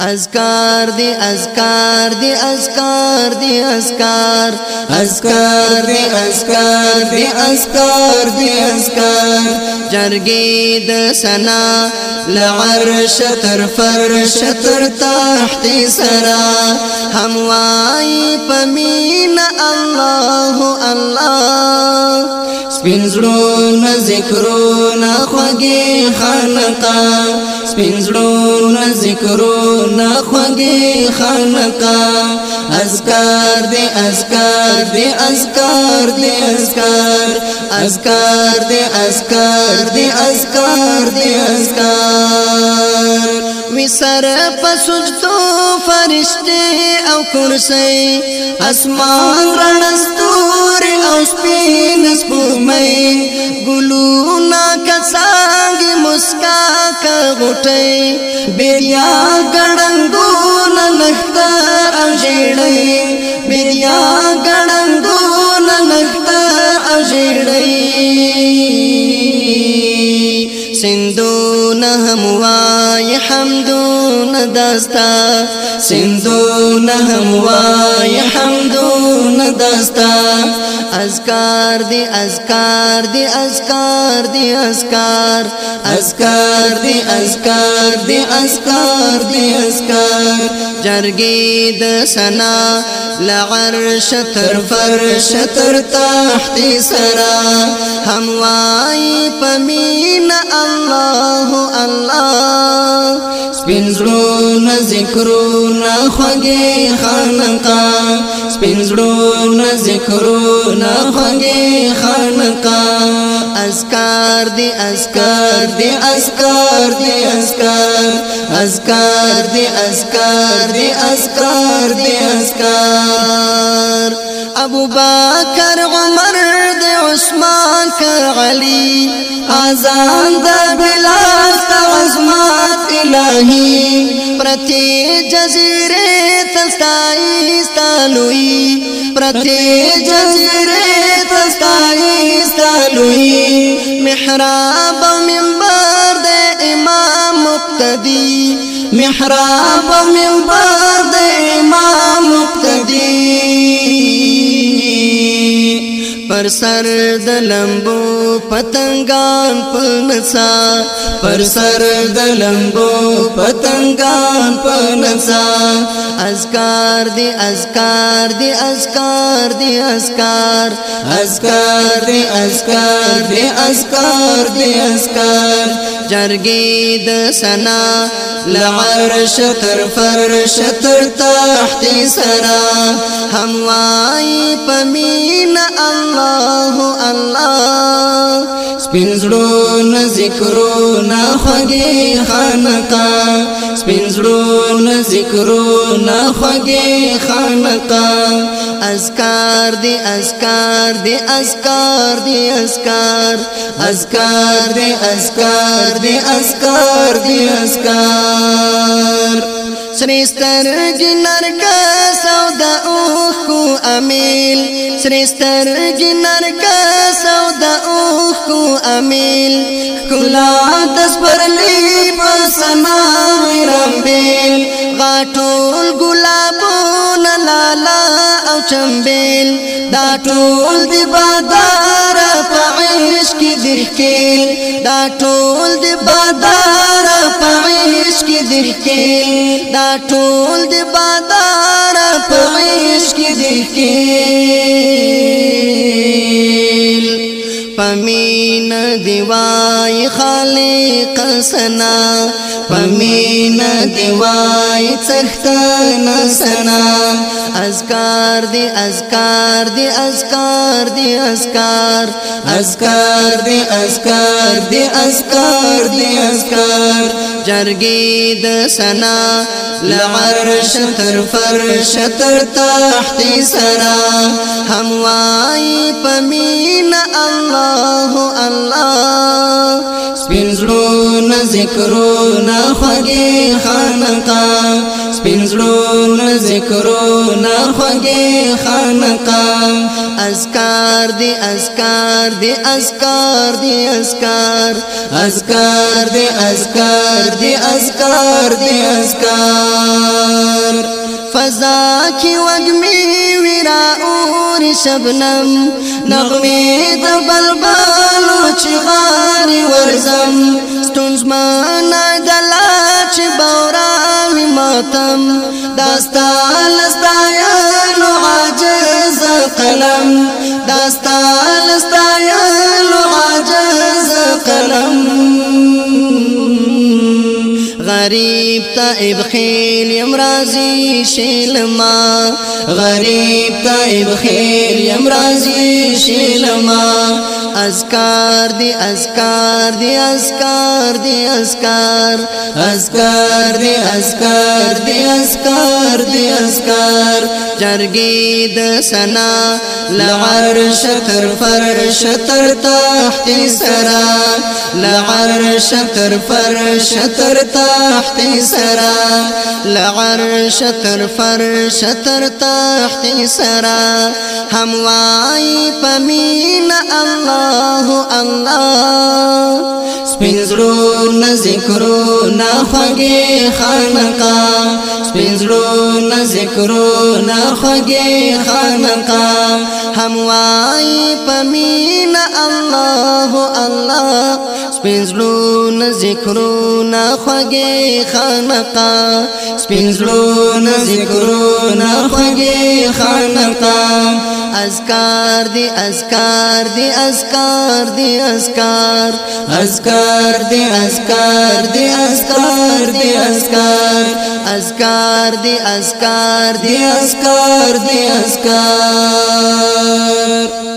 اذکار دی اذکار دی اذکار دی اذکار اذکار دی اذکار دی اذکار دی اذکار جرګې د سنا لعرش تر فرش تر تحت سرا هم وای پمینا الله الله سپین زړونه ذکرونه خوږې خانقا سپین زړونه ذکرونه خوږې خانقا اذکار دی اذکار دی اذکار دی اذکار اذکار دی اذکار دی اذکار دی اذکار وسر پسجدو فرشتے او کرسی اسمان رنستور او سپین سپومئی گلونا کسانگی مسکا کا غٹئی بیریا گڑنگون نختار او جیڑئی بیریا گڑنگون نختار او جیڑئی سندون هموای حمدون دستا سندون هموای حمدون دستا اذکار دی اذکار دی اذکار دی اذکار اذکار دی اذکار دی اذکار دی اذکار جرګې د سنا لعرش تر فرش تر تحت سرا هم وای پمینا الله الله سپین زړونه ذکرونه خوږې خانقا سپین زړونه ذکرونه خوږې خانقا اذکار دی اذکار دی اذکار دی اذکار اذکار دی اذکار دی اذکار دی اذکار ابو بکر عمر دی عثمان کا علی آزان دا بلال تا عظمت الہی پرتی جزیرے تستائی استالوئی پرتی جزیرے تستائی استالوئی محراب منبر دے امام مقتدی محراب منبر دے امام مقتدی پر سر د لمبو پتنگان پنسا پر سر د لمبو پتنگان پنسا اذکار دی اذکار دی اذکار دی اذکار اذکار دی اذکار دی اذکار دی اذکار جرګې د سنا لعرش تر فرش تر تحت سرا هم وای پمینا الله الله سپین زړونه ذکرونه خوږې خانقا سپین زړونه ذکرونه خوږې خانقا اذکار دی اذکار دی اذکار دی اذکار اذکار دی اذکار دی اذکار دی اذکار سریستر گنر کا سودا اوخ کو امیل سریستر گنر کا سودا اوخ کو امیل کلا دس پرلی پسنا رمبیل غاټول گلابون لالا او چمبیل دا ټول دی بادار په عشق دښکیل دا ټول دی بادار په عشق دښکیل دا ټول دی بادار په عشق دښکیل پمین دیوای خالق سنا پمین دیوای څختنا سنا اذکار دی اذکار دی اذکار دی اذکار اذکار دی اذکار دی اذکار دی اذکار جرګې د سنا لعرش تر فرش تر تحت سرا هم وای پمینا الله الله سپین زړونه ذکرونه خوږې خانقا سپینزړونه ذکرونه خوږې خانقاه اذکار دی اذکار دی اذکار دی اذکار اذکار دی اذکار دی اذکار دی اذکار فضا کی وگمی ویرا اور شبنم نغمی د بلبلو چغاری ورزم ستونزمانا دلا چی بوراوی ماتم داستان استایانو عاجز قلم داستان استایانو عاجز قلم غریب تائب خیل یم رازی شیلما غریب تائب خیل یم رازی شیلما اذکار دی اذکار دی اذکار دی اذکار اذکار دی اذکار دی اذکار دی اذکار جرگی د سنا لعرش تر فرش تر تحت سرا لعرش تر فرش تر تحت سرا لعرش تر فرش تر تحت سرا هموائی پمین الله الله سپینزړونه ذکرونه خوږې خانقاه سپینزړونه ذکرونه خوږې خانقاه هموائی پمین الله الله سپینزړونه ذکرونه خوږې خانقاه سپینزړونه ذکرونه خوږې خانقاه اذکار دی اذکار دی اذکار دی اذکار اذکار دی اذکار دی اذکار دی اذکار اذکار دی اذکار دی اذکار دی اذکار